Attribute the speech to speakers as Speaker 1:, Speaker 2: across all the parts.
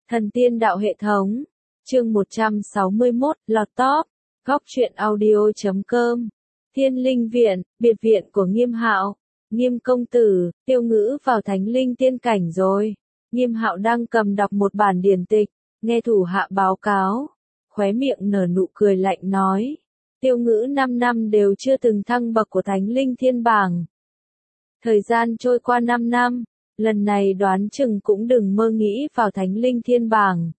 Speaker 1: Thần tiên đạo hệ thống. Chương 161, lọt top. Góc truyện audio.com. Thiên linh viện, biệt viện của Nghiêm Hạo. Nghiêm công tử, Tiêu Ngữ vào thánh linh tiên cảnh rồi. Nghiêm Hạo đang cầm đọc một bản điển tịch, nghe thủ hạ báo cáo. Khóe miệng nở nụ cười lạnh nói. Tiêu Ngữ 5 năm đều chưa từng thăng bậc của thánh linh thiên bảng. Thời gian trôi qua 5 năm, lần này đoán chừng cũng đừng mơ nghĩ vào thánh linh thiên bảng.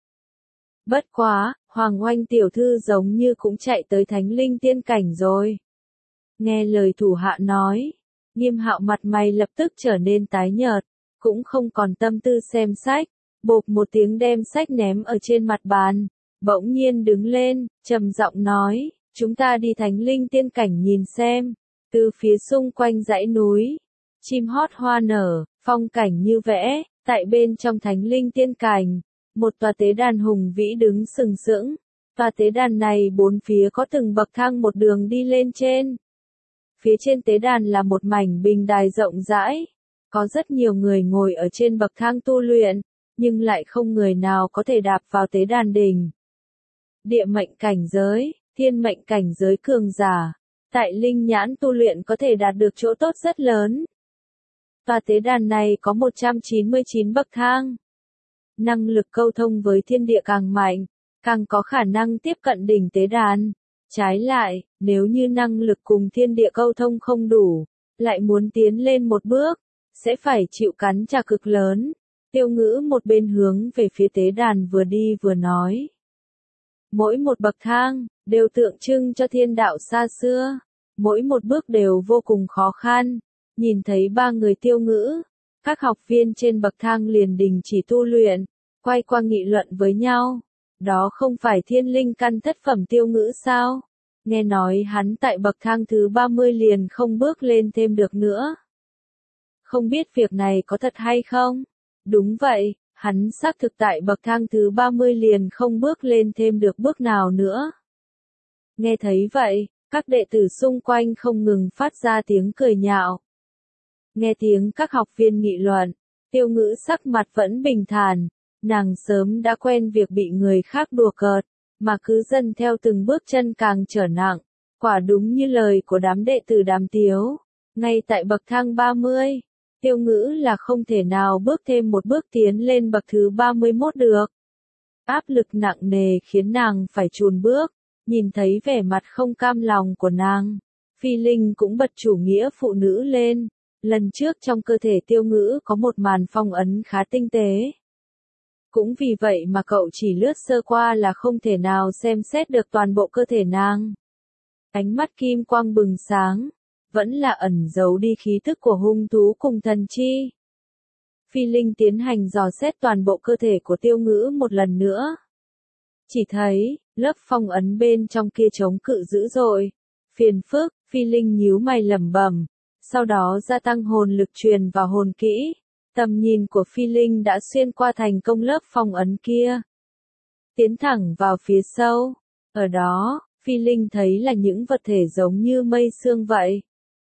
Speaker 1: Bất quá, Hoàng Oanh tiểu thư giống như cũng chạy tới thánh linh tiên cảnh rồi. Nghe lời thủ hạ nói, Nghiêm Hạo mặt mày lập tức trở nên tái nhợt, cũng không còn tâm tư xem sách, bộp một tiếng đem sách ném ở trên mặt bàn, bỗng nhiên đứng lên, trầm giọng nói, chúng ta đi thánh linh tiên cảnh nhìn xem. Từ phía xung quanh dãy núi, chim hót hoa nở, phong cảnh như vẽ, tại bên trong thánh linh tiên cảnh, một tòa tế đàn hùng vĩ đứng sừng sững. Tòa tế đàn này bốn phía có từng bậc thang một đường đi lên trên. Phía trên tế đàn là một mảnh bình đài rộng rãi, có rất nhiều người ngồi ở trên bậc thang tu luyện, nhưng lại không người nào có thể đạp vào tế đàn đỉnh. Địa mệnh cảnh giới, thiên mệnh cảnh giới cường giả, tại linh nhãn tu luyện có thể đạt được chỗ tốt rất lớn. Tòa tế đàn này có 199 bậc thang. Năng lực câu thông với thiên địa càng mạnh, càng có khả năng tiếp cận đỉnh tế đàn. Trái lại, nếu như năng lực cùng thiên địa câu thông không đủ, lại muốn tiến lên một bước, sẽ phải chịu cắn trả cực lớn. Tiêu Ngữ một bên hướng về phía tế đàn vừa đi vừa nói. Mỗi một bậc thang, đều tượng trưng cho thiên đạo xa xưa. Mỗi một bước đều vô cùng khó khăn. Nhìn thấy ba người Tiêu Ngữ, các học viên trên bậc thang liền đình chỉ tu luyện, quay qua nghị luận với nhau. Đó không phải thiên linh căn thất phẩm Tiêu Ngữ sao? Nghe nói hắn tại bậc thang thứ 30 liền không bước lên thêm được nữa. Không biết việc này có thật hay không? Đúng vậy, hắn xác thực tại bậc thang thứ 30 liền không bước lên thêm được bước nào nữa. Nghe thấy vậy, các đệ tử xung quanh không ngừng phát ra tiếng cười nhạo. Nghe tiếng các học viên nghị luận, Tiêu Ngữ sắc mặt vẫn bình thản, nàng sớm đã quen việc bị người khác đùa cợt, mà cứ dần theo từng bước chân càng trở nặng, quả đúng như lời của đám đệ tử Đàm Tiếu. Ngay tại bậc thang 30, Tiêu Ngữ là không thể nào bước thêm một bước tiến lên bậc thứ 31 được. Áp lực nặng nề khiến nàng phải chùn bước, nhìn thấy vẻ mặt không cam lòng của nàng, Phi Linh cũng bật chủ nghĩa phụ nữ lên. Lần trước trong cơ thể Tiêu Ngữ có một màn phong ấn khá tinh tế. Cũng vì vậy mà cậu chỉ lướt sơ qua là không thể nào xem xét được toàn bộ cơ thể nàng. Ánh mắt kim quang bừng sáng, vẫn là ẩn giấu đi khí thức của hung thú cùng thần chi. Phi Linh tiến hành dò xét toàn bộ cơ thể của Tiêu Ngữ một lần nữa. Chỉ thấy, lớp phong ấn bên trong kia chống cự dữ dội. Phiền phức, Phi Linh nhíu mày lẩm bẩm, sau đó gia tăng hồn lực truyền vào hồn kỹ. Tầm nhìn của Phi Linh đã xuyên qua thành công lớp phong ấn kia. Tiến thẳng vào phía sâu. Ở đó, Phi Linh thấy là những vật thể giống như mây sương vậy.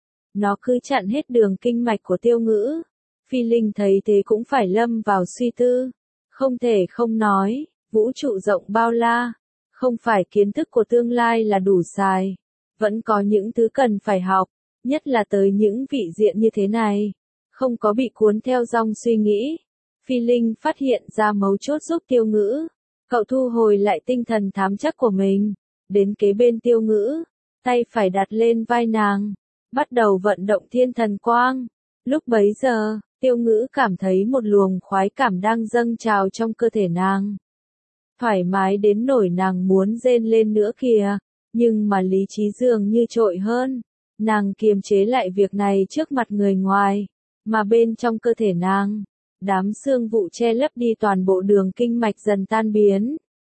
Speaker 1: Nó cứ chặn hết đường kinh mạch của Tiêu Ngữ. Phi Linh thấy thế cũng phải lâm vào suy tư. Không thể không nói, vũ trụ rộng bao la. Không phải kiến thức của tương lai là đủ xài. Vẫn có những thứ cần phải học, nhất là tới những vị diện như thế này. Không có bị cuốn theo dòng suy nghĩ. Phi Linh phát hiện ra mấu chốt giúp Tiêu Ngữ. Cậu thu hồi lại tinh thần thám chắc của mình. Đến kế bên Tiêu Ngữ. Tay phải đặt lên vai nàng. Bắt đầu vận động thiên thần quang. Lúc bấy giờ, Tiêu Ngữ cảm thấy một luồng khoái cảm đang dâng trào trong cơ thể nàng. Thoải mái đến nỗi nàng muốn rên lên nữa kìa. Nhưng mà lý trí dường như trội hơn. Nàng kiềm chế lại việc này trước mặt người ngoài. Mà bên trong cơ thể nàng, đám xương vụ che lấp đi toàn bộ đường kinh mạch dần tan biến.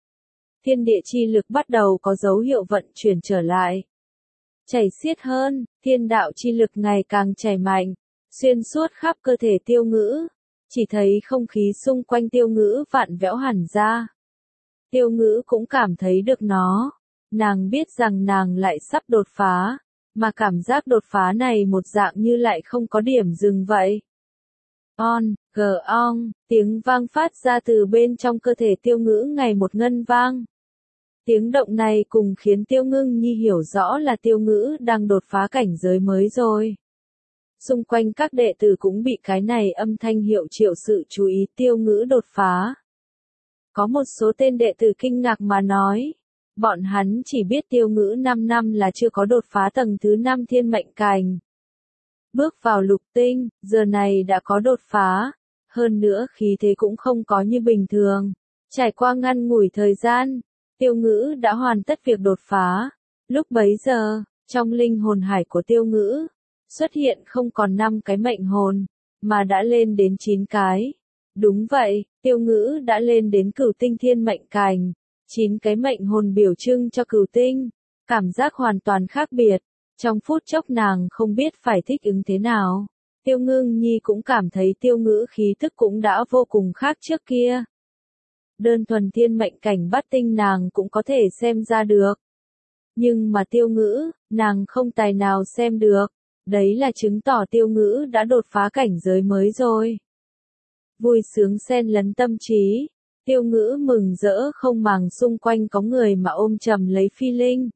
Speaker 1: Thiên địa chi lực bắt đầu có dấu hiệu vận chuyển trở lại. Chảy xiết hơn, thiên đạo chi lực ngày càng chảy mạnh, xuyên suốt khắp cơ thể Tiêu Ngữ. Chỉ thấy không khí xung quanh Tiêu Ngữ vặn vẹo hẳn ra. Tiêu Ngữ cũng cảm thấy được nó. Nàng biết rằng nàng lại sắp đột phá. Mà cảm giác đột phá này một dạng như lại không có điểm dừng vậy. ong, tiếng vang phát ra từ bên trong cơ thể Tiêu Ngữ ngày một ngân vang. Tiếng động này cùng khiến Tiêu Ngưng Nhi hiểu rõ là Tiêu Ngữ đang đột phá cảnh giới mới rồi. Xung quanh các đệ tử cũng bị cái này âm thanh hiệu triệu sự chú ý Tiêu Ngữ đột phá. Có một số tên đệ tử kinh ngạc mà nói, bọn hắn chỉ biết Tiêu Ngữ 5 năm là chưa có đột phá tầng thứ 5 thiên mệnh cảnh. Bước vào lục tinh, giờ này đã có đột phá, hơn nữa khí thế cũng không có như bình thường. Trải qua ngắn ngủi thời gian, Tiêu Ngữ đã hoàn tất việc đột phá. Lúc bấy giờ, trong linh hồn hải của Tiêu Ngữ, xuất hiện không còn 5 cái mệnh hồn, mà đã lên đến 9 cái. Đúng vậy, Tiêu Ngữ đã lên đến cửu tinh thiên mệnh cảnh. 9 cái mệnh hồn biểu trưng cho cửu tinh. Cảm giác hoàn toàn khác biệt. Trong phút chốc nàng không biết phải thích ứng thế nào. Tiêu Ngưng Nhi cũng cảm thấy Tiêu Ngữ khí thức cũng đã vô cùng khác trước kia. Đơn thuần thiên mệnh cảnh bát tinh nàng cũng có thể xem ra được. Nhưng mà Tiêu Ngữ, nàng không tài nào xem được. Đấy là chứng tỏ Tiêu Ngữ đã đột phá cảnh giới mới rồi. Vui sướng xen lẫn tâm trí. Tiêu Ngữ mừng rỡ không màng xung quanh có người mà ôm chầm lấy Phi Linh.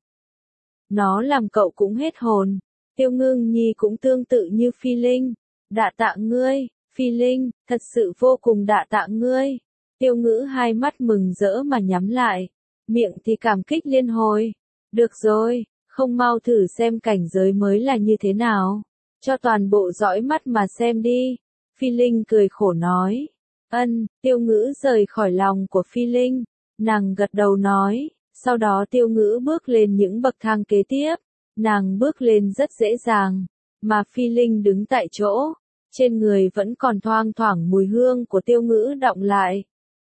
Speaker 1: Nó làm cậu cũng hết hồn. Tiêu Ngưng Nhi cũng tương tự như Phi Linh. Đa tạ ngươi, Phi Linh, thật sự vô cùng đa tạ ngươi. Tiêu Ngữ hai mắt mừng rỡ mà nhắm lại. Miệng thì cảm kích liên hồi. Được rồi, không mau thử xem cảnh giới mới là như thế nào. Cho toàn bộ dõi mắt mà xem đi. Phi Linh cười khổ nói. Tiêu Ngữ rời khỏi lòng của Phi Linh. Nàng gật đầu nói. Sau đó Tiêu Ngữ bước lên những bậc thang kế tiếp. Nàng bước lên rất dễ dàng. Mà Phi Linh đứng tại chỗ. Trên người vẫn còn thoang thoảng mùi hương của Tiêu Ngữ đọng lại.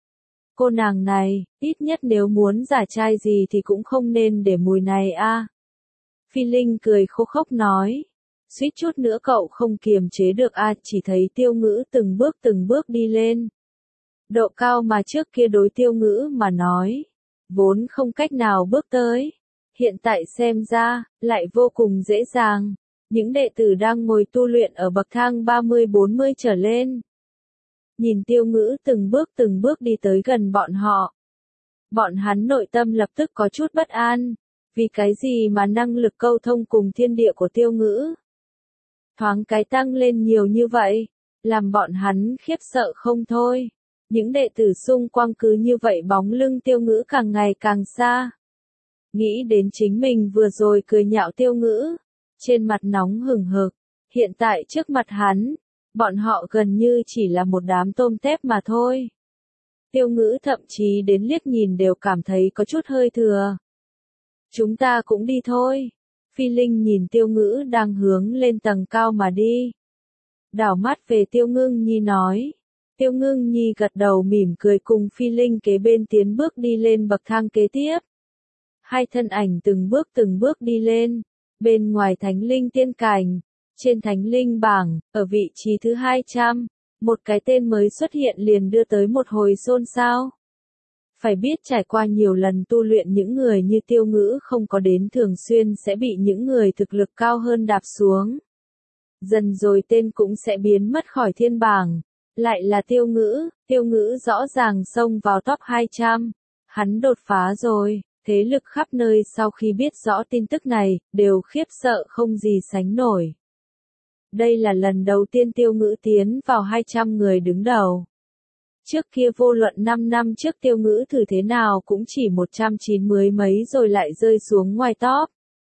Speaker 1: Cô nàng này, ít nhất nếu muốn giả trai gì thì cũng không nên để mùi này a. Phi Linh cười khô khốc nói. Suýt chút nữa cậu không kiềm chế được a, chỉ thấy Tiêu Ngữ từng bước đi lên. Độ cao mà trước kia đối Tiêu Ngữ mà nói, vốn không cách nào bước tới. Hiện tại xem ra, lại vô cùng dễ dàng. Những đệ tử đang ngồi tu luyện ở bậc thang 30-40 trở lên. Nhìn Tiêu Ngữ từng bước đi tới gần bọn họ. Bọn hắn nội tâm lập tức có chút bất an. Vì cái gì mà năng lực câu thông cùng thiên địa của Tiêu Ngữ thoáng cái tăng lên nhiều như vậy, làm bọn hắn khiếp sợ không thôi. Những đệ tử xung quanh cứ như vậy bóng lưng Tiêu Ngữ càng ngày càng xa. Nghĩ đến chính mình vừa rồi cười nhạo Tiêu Ngữ, trên mặt nóng hừng hực, hiện tại trước mặt hắn, bọn họ gần như chỉ là một đám tôm tép mà thôi. Tiêu Ngữ thậm chí đến liếc nhìn đều cảm thấy có chút hơi thừa. Chúng ta cũng đi thôi. Phi Linh nhìn Tiêu Ngữ đang hướng lên tầng cao mà đi. Đảo mắt về Tiêu Ngưng Nhi nói. Tiêu Ngưng Nhi gật đầu mỉm cười cùng Phi Linh kế bên tiến bước đi lên bậc thang kế tiếp. Hai thân ảnh từng bước đi lên. Bên ngoài Thánh Linh Tiên Cảnh, trên Thánh Linh bảng, ở vị trí thứ 200, một cái tên mới xuất hiện liền đưa tới một hồi xôn xao. Phải biết trải qua nhiều lần tu luyện những người như Tiêu Ngữ không có đến thường xuyên sẽ bị những người thực lực cao hơn đạp xuống. Dần rồi tên cũng sẽ biến mất khỏi thiên bảng. Lại là Tiêu Ngữ rõ ràng xông vào top 200. Hắn đột phá rồi, thế lực khắp nơi sau khi biết rõ tin tức này, đều khiếp sợ không gì sánh nổi. Đây là lần đầu tiên Tiêu Ngữ tiến vào 200 người đứng đầu. Trước kia vô luận 5 năm trước Tiêu Ngữ thử thế nào cũng chỉ 190 mấy rồi lại rơi xuống ngoài top.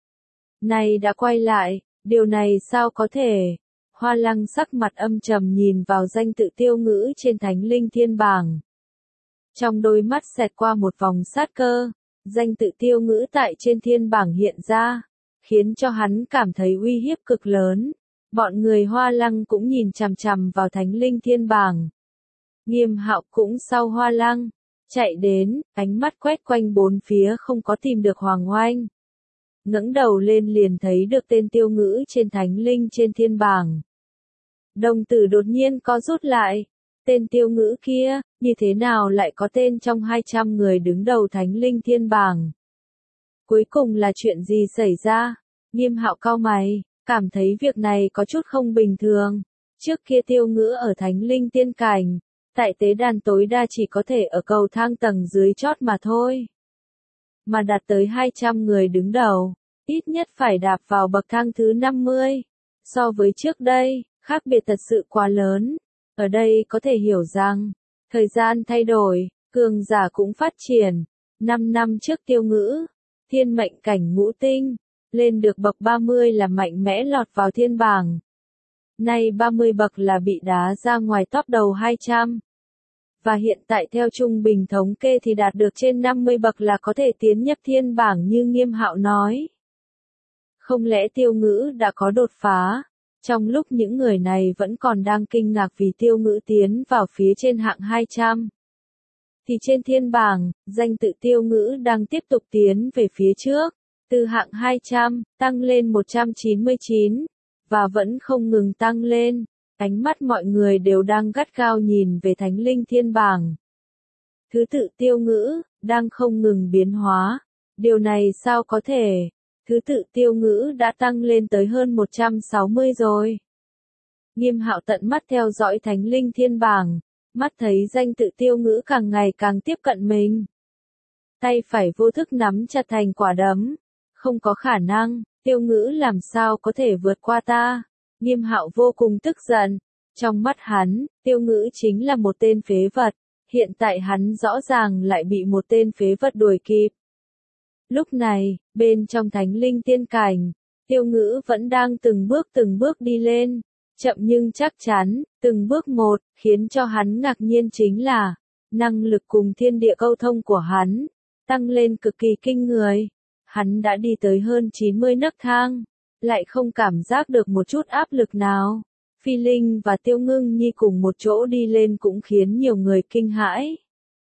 Speaker 1: Này đã quay lại, điều này sao có thể? Hoa Lăng sắc mặt âm trầm nhìn vào danh tự Tiêu Ngữ trên Thánh Linh Thiên bảng. Trong đôi mắt xẹt qua một vòng sát cơ, danh tự Tiêu Ngữ tại trên thiên bảng hiện ra, khiến cho hắn cảm thấy uy hiếp cực lớn. Bọn người Hoa Lăng cũng nhìn chằm chằm vào Thánh Linh Thiên bảng. Nghiêm Hạo cũng sau Hoa Lăng, chạy đến, ánh mắt quét quanh bốn phía không có tìm được Hoàng Oanh. Ngẩng đầu lên liền thấy được tên Tiêu Ngữ trên Thánh Linh trên thiên bảng. Đồng tử đột nhiên co rút lại. Tên Tiêu Ngữ kia, như thế nào lại có tên trong 200 người đứng đầu Thánh Linh Thiên bảng? Cuối cùng là chuyện gì xảy ra? Nghiêm Hạo cau mày, cảm thấy việc này có chút không bình thường. Trước kia Tiêu Ngữ ở Thánh Linh Tiên Cảnh, tại tế đàn tối đa chỉ có thể ở cầu thang tầng dưới chót mà thôi. Mà đạt tới 200 người đứng đầu, ít nhất phải đạp vào bậc thang thứ 50. So với trước đây, khác biệt thật sự quá lớn. Ở đây có thể hiểu rằng, thời gian thay đổi, cường giả cũng phát triển. 5 năm trước Tiêu Ngữ, thiên mệnh cảnh ngũ tinh, lên được bậc 30 là mạnh mẽ lọt vào thiên bảng. Nay 30 bậc là bị đá ra ngoài top đầu 200. Và hiện tại theo trung bình thống kê thì đạt được trên 50 bậc là có thể tiến nhập thiên bảng như Nghiêm Hạo nói. Không lẽ Tiêu Ngữ đã có đột phá? Trong lúc những người này vẫn còn đang kinh ngạc vì Tiêu Ngữ tiến vào phía trên hạng 200. Thì trên thiên bảng, danh tự Tiêu Ngữ đang tiếp tục tiến về phía trước. Từ hạng 200, tăng lên 199. Và vẫn không ngừng tăng lên. Ánh mắt mọi người đều đang gắt gao nhìn về Thánh Linh Thiên Bảng. Thứ tự Tiêu Ngữ, đang không ngừng biến hóa. Điều này sao có thể? Thứ tự Tiêu Ngữ đã tăng lên tới hơn 160 rồi. Nghiêm Hạo tận mắt theo dõi Thánh Linh Thiên Bảng, mắt thấy danh tự Tiêu Ngữ càng ngày càng tiếp cận mình. Tay phải vô thức nắm chặt thành quả đấm. Không có khả năng, Tiêu Ngữ làm sao có thể vượt qua ta? Nghiêm Hạo vô cùng tức giận. Trong mắt hắn, Tiêu Ngữ chính là một tên phế vật. Hiện tại hắn rõ ràng lại bị một tên phế vật đuổi kịp. Lúc này, bên trong Thánh Linh Tiên Cảnh, Tiêu Ngữ vẫn đang từng bước đi lên. Chậm nhưng chắc chắn, từng bước một, khiến cho hắn ngạc nhiên chính là, năng lực cùng thiên địa câu thông của hắn, tăng lên cực kỳ kinh người. Hắn đã đi tới hơn 90 nấc thang, lại không cảm giác được một chút áp lực nào. Phi Linh và Tiêu Ngưng Nhi cùng một chỗ đi lên cũng khiến nhiều người kinh hãi.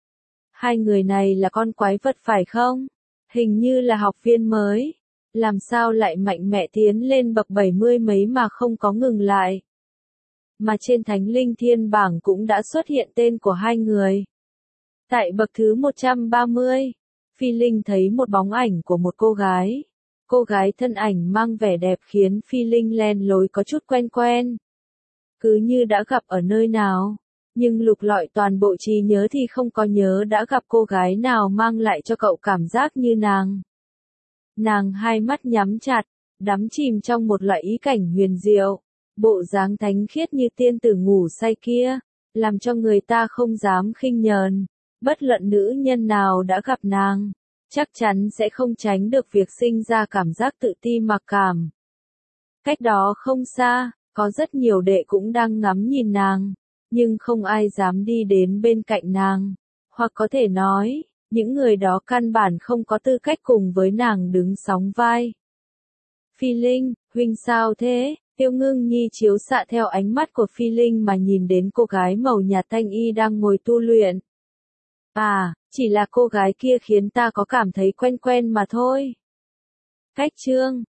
Speaker 1: Hai người này là con quái vật phải không? Hình như là học viên mới. Làm sao lại mạnh mẽ tiến lên bậc 70 mấy mà không có ngừng lại? Mà trên Thánh Linh Thiên Bảng cũng đã xuất hiện tên của hai người. Tại bậc thứ 130, Phi Linh thấy một bóng ảnh của một cô gái. Cô gái thân ảnh mang vẻ đẹp khiến Phi Linh len lỏi có chút quen quen. Cứ như đã gặp ở nơi nào. Nhưng lục lọi toàn bộ trí nhớ thì không có nhớ đã gặp cô gái nào mang lại cho cậu cảm giác như nàng. Nàng hai mắt nhắm chặt, đắm chìm trong một loại ý cảnh huyền diệu. Bộ dáng thánh khiết như tiên tử ngủ say kia, làm cho người ta không dám khinh nhờn. Bất luận nữ nhân nào đã gặp nàng, chắc chắn sẽ không tránh được việc sinh ra cảm giác tự ti mặc cảm. Cách đó không xa, có rất nhiều đệ cũng đang ngắm nhìn nàng, nhưng không ai dám đi đến bên cạnh nàng. Hoặc có thể nói, những người đó căn bản không có tư cách cùng với nàng đứng sóng vai. Phi Linh, huynh sao thế? Tiêu Ngưng Nhi chiếu xạ theo ánh mắt của Phi Linh mà nhìn đến cô gái màu nhạt thanh y đang ngồi tu luyện. À, chỉ là cô gái kia khiến ta có cảm thấy quen quen mà thôi. Cách chương